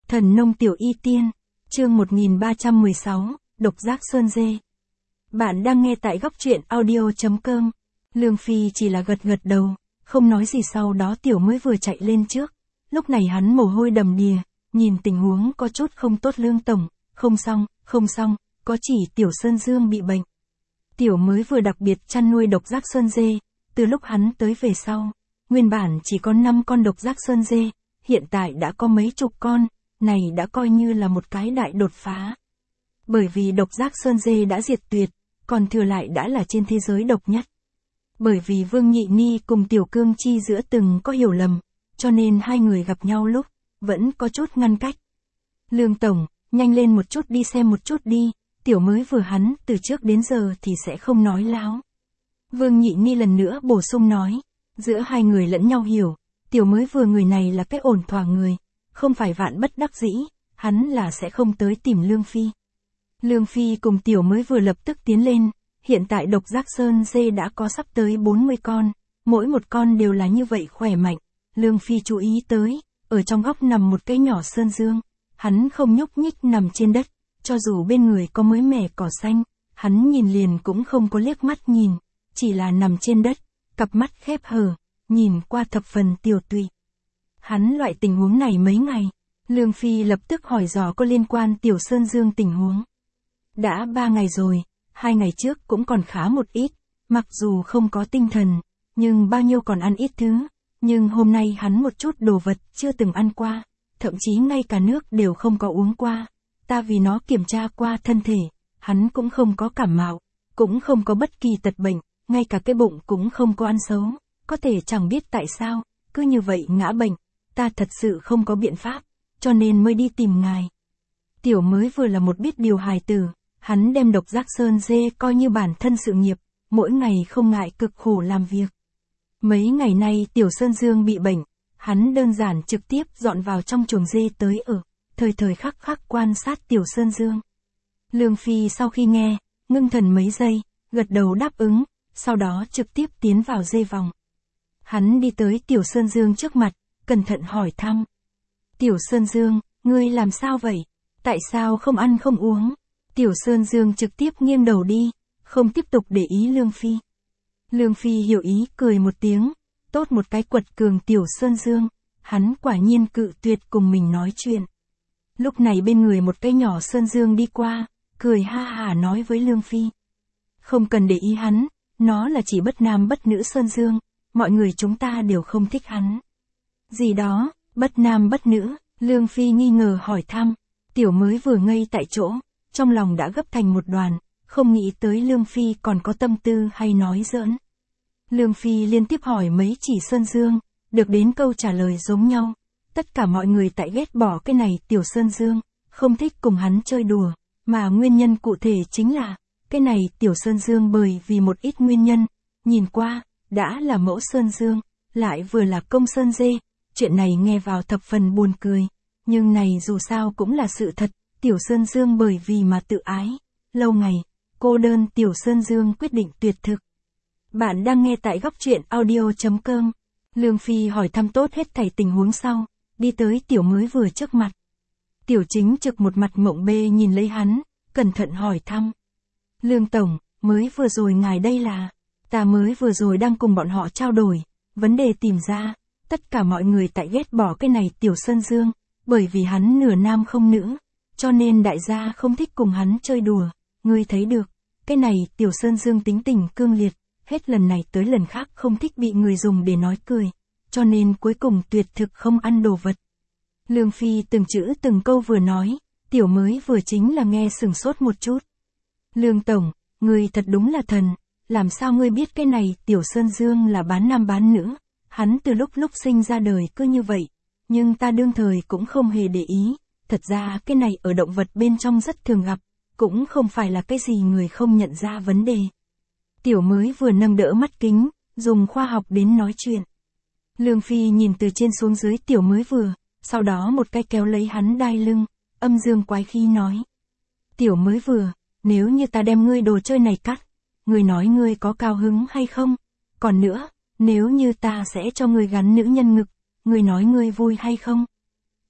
Thần nông tiểu y tiên, chương 1316, độc giác sơn dê. Bạn đang nghe tại góc truyện audio.com. Lương Phi chỉ là gật gật đầu, không nói gì, sau đó tiểu mới vừa chạy lên trước. Lúc này hắn mồ hôi đầm đìa, nhìn tình huống có chút không tốt. Lương tổng, không xong, có chỉ tiểu sơn dương bị bệnh. Tiểu mới vừa đặc biệt chăn nuôi độc giác sơn dê, từ lúc hắn tới về sau, nguyên bản chỉ có 5 con độc giác sơn dê, hiện tại đã có mấy chục con, này đã coi như là một cái đại đột phá. Bởi vì độc giác sơn dê đã diệt tuyệt, còn thừa lại đã là trên thế giới độc nhất. Bởi vì Vương Nhị Ni cùng Tiểu Cương Chi giữa từng có hiểu lầm, cho nên hai người gặp nhau lúc, vẫn có chút ngăn cách. Lương tổng, nhanh lên một chút đi xem một chút đi, tiểu mới vừa hắn từ trước đến giờ thì sẽ không nói láo. Vương Nhị Ni lần nữa bổ sung nói, giữa hai người lẫn nhau hiểu, tiểu mới vừa người này là cái ổn thỏa người, không phải vạn bất đắc dĩ, hắn là sẽ không tới tìm Lương Phi. Lương Phi cùng tiểu mới vừa lập tức tiến lên, hiện tại độc giác sơn dê đã có sắp tới 40 con, mỗi một con đều là như vậy khỏe mạnh. Lương Phi chú ý tới, ở trong góc nằm một cái nhỏ sơn dương, hắn không nhúc nhích nằm trên đất, cho dù bên người có mới mẻ cỏ xanh, hắn nhìn liền cũng không có liếc mắt nhìn, chỉ là nằm trên đất, cặp mắt khép hờ, nhìn qua thập phần tiều tụy. Hắn loại tình huống này mấy ngày, Lương Phi lập tức hỏi dò có liên quan tiểu sơn dương tình huống. Đã 3 ngày rồi, 2 ngày trước cũng còn khá một ít, mặc dù không có tinh thần, nhưng bao nhiêu còn ăn ít thứ, nhưng hôm nay hắn một chút đồ vật chưa từng ăn qua, thậm chí ngay cả nước đều không có uống qua. Ta vì nó kiểm tra qua thân thể, hắn cũng không có cảm mạo, cũng không có bất kỳ tật bệnh, ngay cả cái bụng cũng không có ăn xấu, có thể chẳng biết tại sao, cứ như vậy ngã bệnh, ta thật sự không có biện pháp, cho nên mới đi tìm ngài. Tiểu mới vừa là một biết điều hài tử, hắn đem độc giác sơn dê coi như bản thân sự nghiệp, mỗi ngày không ngại cực khổ làm việc. Mấy ngày nay tiểu sơn dương bị bệnh, hắn đơn giản trực tiếp dọn vào trong chuồng dê tới ở, thời khắc khắc quan sát tiểu sơn dương. Lương Phi sau khi nghe, ngưng thần mấy giây, gật đầu đáp ứng, sau đó trực tiếp tiến vào dê vòng. Hắn đi tới tiểu sơn dương trước mặt, cẩn thận hỏi thăm. Tiểu sơn dương, ngươi làm sao vậy? Tại sao không ăn không uống? Tiểu sơn dương trực tiếp nghiêng đầu đi, không tiếp tục để ý Lương Phi. Lương Phi hiểu ý cười một tiếng, tốt một cái quật cường tiểu sơn dương, hắn quả nhiên cự tuyệt cùng mình nói chuyện. Lúc này bên người một cái nhỏ sơn dương đi qua, cười ha hả nói với Lương Phi. Không cần để ý hắn, nó là chỉ bất nam bất nữ sơn dương, mọi người chúng ta đều không thích hắn. Gì đó, bất nam bất nữ, Lương Phi nghi ngờ hỏi thăm, tiểu mới vừa ngây tại chỗ, trong lòng đã gấp thành một đoàn, không nghĩ tới Lương Phi còn có tâm tư hay nói giỡn. Lương Phi liên tiếp hỏi mấy chỉ sơn dương, được đến câu trả lời giống nhau. Tất cả mọi người tại ghét bỏ cái này tiểu sơn dương, không thích cùng hắn chơi đùa, mà nguyên nhân cụ thể chính là, cái này tiểu sơn dương bởi vì một ít nguyên nhân, nhìn qua, đã là mẫu sơn dương, lại vừa là công sơn dê, chuyện này nghe vào thập phần buồn cười, nhưng này dù sao cũng là sự thật, tiểu sơn dương bởi vì mà tự ái, lâu ngày, cô đơn tiểu sơn dương quyết định tuyệt thực. Bạn đang nghe tại góc truyện audio.com. Lương Phi hỏi thăm tốt hết thảy tình huống sau, đi tới tiểu mới vừa trước mặt. Tiểu chính trực một mặt mộng bê nhìn lấy hắn, cẩn thận hỏi thăm. Lương tổng, mới vừa rồi ngài đây là, ta mới vừa rồi đang cùng bọn họ trao đổi, vấn đề tìm ra, tất cả mọi người tại ghét bỏ cái này tiểu sơn dương, bởi vì hắn nửa nam không nữ, cho nên đại gia không thích cùng hắn chơi đùa, ngươi thấy được, cái này tiểu sơn dương tính tình cương liệt, hết lần này tới lần khác không thích bị người dùng để nói cười, cho nên cuối cùng tuyệt thực không ăn đồ vật. Lương Phi từng chữ từng câu vừa nói, tiểu mới vừa chính là nghe sừng sốt một chút. Lương tổng, ngươi thật đúng là thần, làm sao ngươi biết cái này tiểu sơn dương là bán nam bán nữ, hắn từ lúc sinh ra đời cứ như vậy, nhưng ta đương thời cũng không hề để ý, thật ra cái này ở động vật bên trong rất thường gặp, cũng không phải là cái gì người không nhận ra vấn đề. Tiểu mới vừa nâng đỡ mắt kính, dùng khoa học đến nói chuyện. Lương Phi nhìn từ trên xuống dưới tiểu mới vừa, sau đó một cái kéo lấy hắn đai lưng, âm dương quái khí nói. Tiểu mới vừa, nếu như ta đem ngươi đồ chơi này cắt, ngươi nói ngươi có cao hứng hay không? Còn nữa, nếu như ta sẽ cho ngươi gắn nữ nhân ngực, ngươi nói ngươi vui hay không?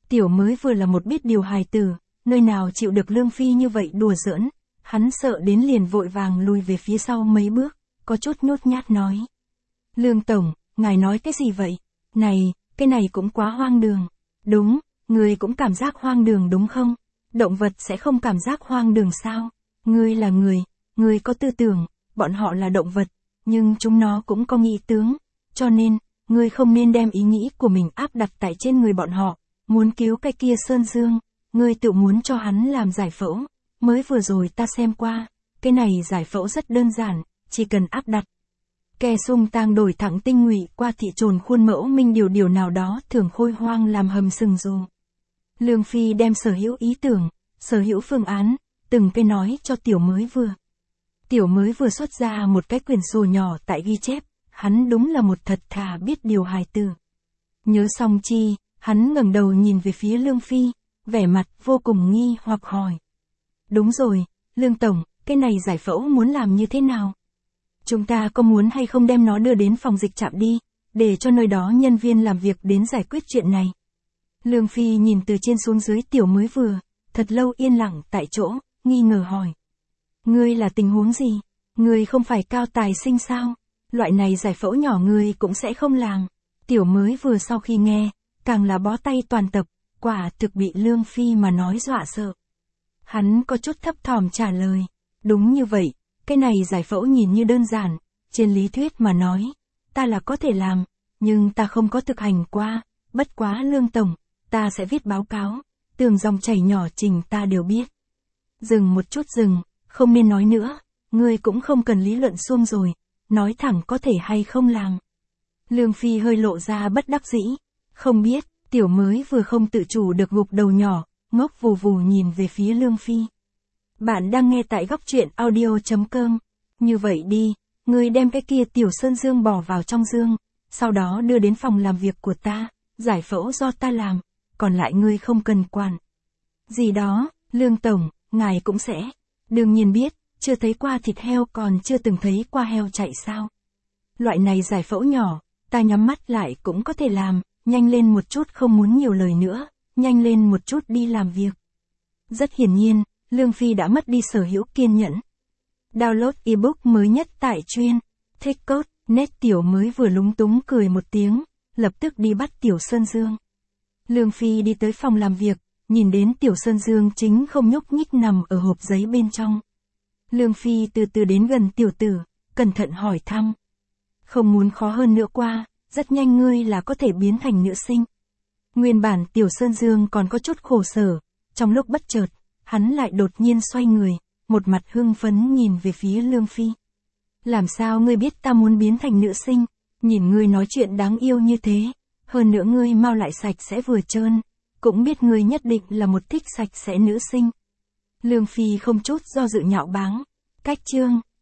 Tiểu mới vừa là một biết điều hài tử, nơi nào chịu được Lương Phi như vậy đùa giỡn, hắn sợ đến liền vội vàng lùi về phía sau mấy bước, có chút nhút nhát nói. Lương Tổng, ngài nói cái gì vậy? Này, cái này cũng quá hoang đường. Đúng, ngươi cũng cảm giác hoang đường đúng không? Động vật sẽ không cảm giác hoang đường sao? Ngươi là người, ngươi có tư tưởng, bọn họ là động vật, nhưng chúng nó cũng có nghĩ tướng, cho nên, ngươi không nên đem ý nghĩ của mình áp đặt tại trên người bọn họ, muốn cứu cái kia Sơn Dương, ngươi tự muốn cho hắn làm giải phẫu, mới vừa rồi ta xem qua, cái này giải phẫu rất đơn giản, chỉ cần áp đặt. Kẻ sung tang đổi thẳng tinh ngụy qua thị trồn khuôn mẫu minh điều nào đó thường khôi hoang làm hầm sừng dù. Lương Phi đem sở hữu ý tưởng, sở hữu phương án, từng cái nói cho tiểu mới vừa. Tiểu mới vừa xuất ra một cái quyển sổ nhỏ tại ghi chép, hắn đúng là một thật thà biết điều hài tử. Nhớ xong chi, hắn ngẩng đầu nhìn về phía Lương Phi, vẻ mặt vô cùng nghi hoặc hỏi. Đúng rồi, Lương Tổng, cái này giải phẫu muốn làm như thế nào? Chúng ta có muốn hay không đem nó đưa đến phòng dịch trạm đi, để cho nơi đó nhân viên làm việc đến giải quyết chuyện này? Lương Phi nhìn từ trên xuống dưới tiểu mới vừa, thật lâu yên lặng tại chỗ, nghi ngờ hỏi. Ngươi là tình huống gì? Ngươi không phải cao tài sinh sao? Loại này giải phẫu nhỏ ngươi cũng sẽ không làm. Tiểu mới vừa sau khi nghe, càng là bó tay toàn tập, quả thực bị Lương Phi mà nói dọa sợ. Hắn có chút thấp thỏm trả lời. Đúng như vậy, cái này giải phẫu nhìn như đơn giản, trên lý thuyết mà nói, ta là có thể làm, nhưng ta không có thực hành qua, bất quá Lương Tổng, ta sẽ viết báo cáo, từng dòng chảy nhỏ trình ta đều biết. Dừng một chút dừng, không nên nói nữa, ngươi cũng không cần lý luận suông rồi, nói thẳng có thể hay không làm. Lương Phi hơi lộ ra bất đắc dĩ, không biết, tiểu mới vừa không tự chủ được gục đầu nhỏ, ngốc vù vù nhìn về phía Lương Phi. Bạn đang nghe tại góc truyện audio.com, như vậy đi, ngươi đem cái kia tiểu Sơn Dương bỏ vào trong dương, sau đó đưa đến phòng làm việc của ta, giải phẫu do ta làm, còn lại ngươi không cần quản. Gì đó, Lương Tổng, ngài cũng sẽ, đương nhiên biết, chưa thấy qua thịt heo còn chưa từng thấy qua heo chạy sao. Loại này giải phẫu nhỏ, ta nhắm mắt lại cũng có thể làm, nhanh lên một chút không muốn nhiều lời nữa, nhanh lên một chút đi làm việc. Rất hiển nhiên, Lương Phi đã mất đi sở hữu kiên nhẫn. Download ebook mới nhất tại chuyên, thích code, net tiểu mới vừa lúng túng cười một tiếng, lập tức đi bắt tiểu Sơn Dương. Lương Phi đi tới phòng làm việc, nhìn đến tiểu Sơn Dương chính không nhúc nhích nằm ở hộp giấy bên trong. Lương Phi từ từ đến gần tiểu tử, cẩn thận hỏi thăm. Không muốn khó hơn nữa qua, rất nhanh ngươi là có thể biến thành nữ sinh. Nguyên bản tiểu Sơn Dương còn có chút khổ sở, trong lúc bất chợt, hắn lại đột nhiên xoay người, một mặt hưng phấn nhìn về phía Lương Phi. Làm sao ngươi biết ta muốn biến thành nữ sinh, nhìn ngươi nói chuyện đáng yêu như thế, hơn nữa ngươi mau lại sạch sẽ vừa trơn, cũng biết ngươi nhất định là một thích sạch sẽ nữ sinh. Lương Phi không chút do dự nhạo báng, cách chương,